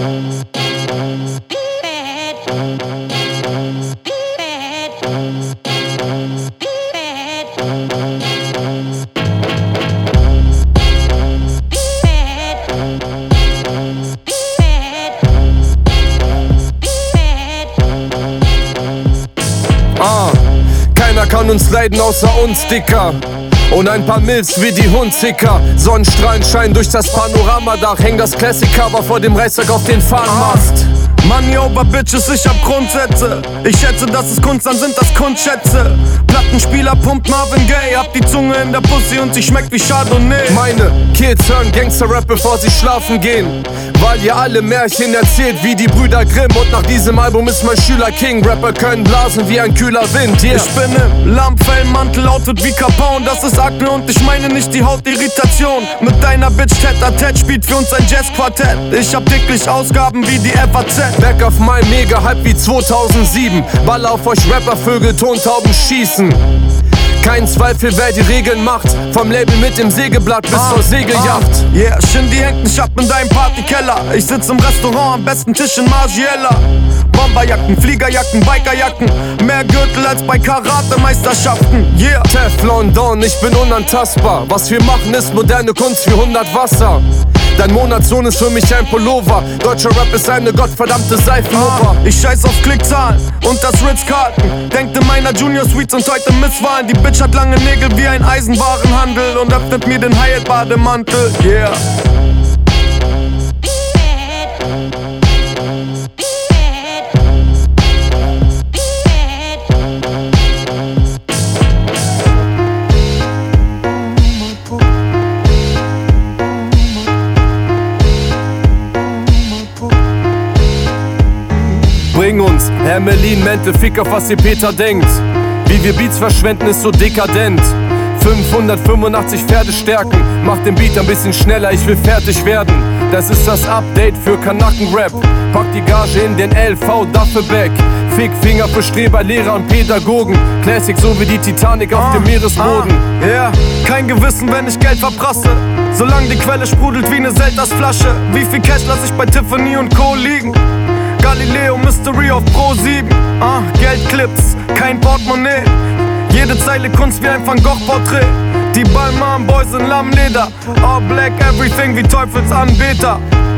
Keiner kann uns leiden außer uns, Dicker. Und ein paar Milfs wie die Hundzicker. Sonnenstrahlen scheinen durch das Panoramadach. Häng das Classic-Cover vor dem Reichstag auf den Fahnenmast. Money over Bitches, ich hab Grundsätze. Ich schätze, dass es Kunst, dann sind das Kunstschätze. Plattenspieler pumpt Marvin Gaye, hab die Zunge in der Pussy und sie schmeckt wie Chardonnay. Meine Kids hören Gangster-Rap, bevor sie schlafen gehen, weil ihr alle Märchen erzählt wie die Brüder Grimm. Und nach diesem Album ist mein Schüler King. Rapper können blasen wie ein kühler Wind, yeah. Ich bin im Lammfellmantel, Outfit wie Capone. Das ist Akne und ich meine nicht die Hautirritation. Mit deiner Bitch Tet-a-Tet spielt für uns ein Jazzquartett. Ich hab täglich Ausgaben wie die FAZ. Back auf mein Mega-Hype wie 2007. Ball auf euch Rappervögel, Tontauben schießen. Kein Zweifel, wer die Regeln macht. Vom Label mit dem Sägeblatt bis zur Segelyacht. Yeah, Shindy hängt nicht ab in deinem Partykeller. Ich sitz im Restaurant, am besten Tisch in Margiela. Bomberjacken, Fliegerjacken, Bikerjacken. Mehr Gürtel als bei Karate-Meisterschaften, yeah. Teflon Don, ich bin unantastbar. Was wir machen ist moderne Kunst wie 100 Wasser. Dein Monatslohn ist für mich ein Pullover. Deutscher Rap ist eine gottverdammte Seifenoper. Ich scheiß auf Klickzahlen und das Ritz-Carlton. Denkt in meiner Junior Suites und heute Misswahlen. Die Bitch hat lange Nägel wie ein Eisenwarenhandel und öffnet mir den Hyatt-Bademantel, yeah. Bring uns Hermelin, Mente, Fick auf was ihr Peter denkt. Wie wir Beats verschwenden ist so dekadent. 585 Pferdestärken, macht den Beat ein bisschen schneller, ich will fertig werden. Das ist das Update für Kanaken-Rap. Pack die Gage in den LV Duffelback. Fickfinger für Streber, Lehrer und Pädagogen. Classic so wie die Titanic auf dem Meeresboden. Yeah, kein Gewissen, wenn ich Geld verprasse. Solange die Quelle sprudelt wie ne Selters-Flasche. Wie viel Cash lass ich bei Tiffany und Co. liegen? Galileo Mystery auf Pro 7. Geldclips, kein Portemonnaie. Jede Zeile Kunst wie ein Van Gogh-Porträt. Die Balmain Boys in Lammleder. All black everything wie Teufelsanbeter.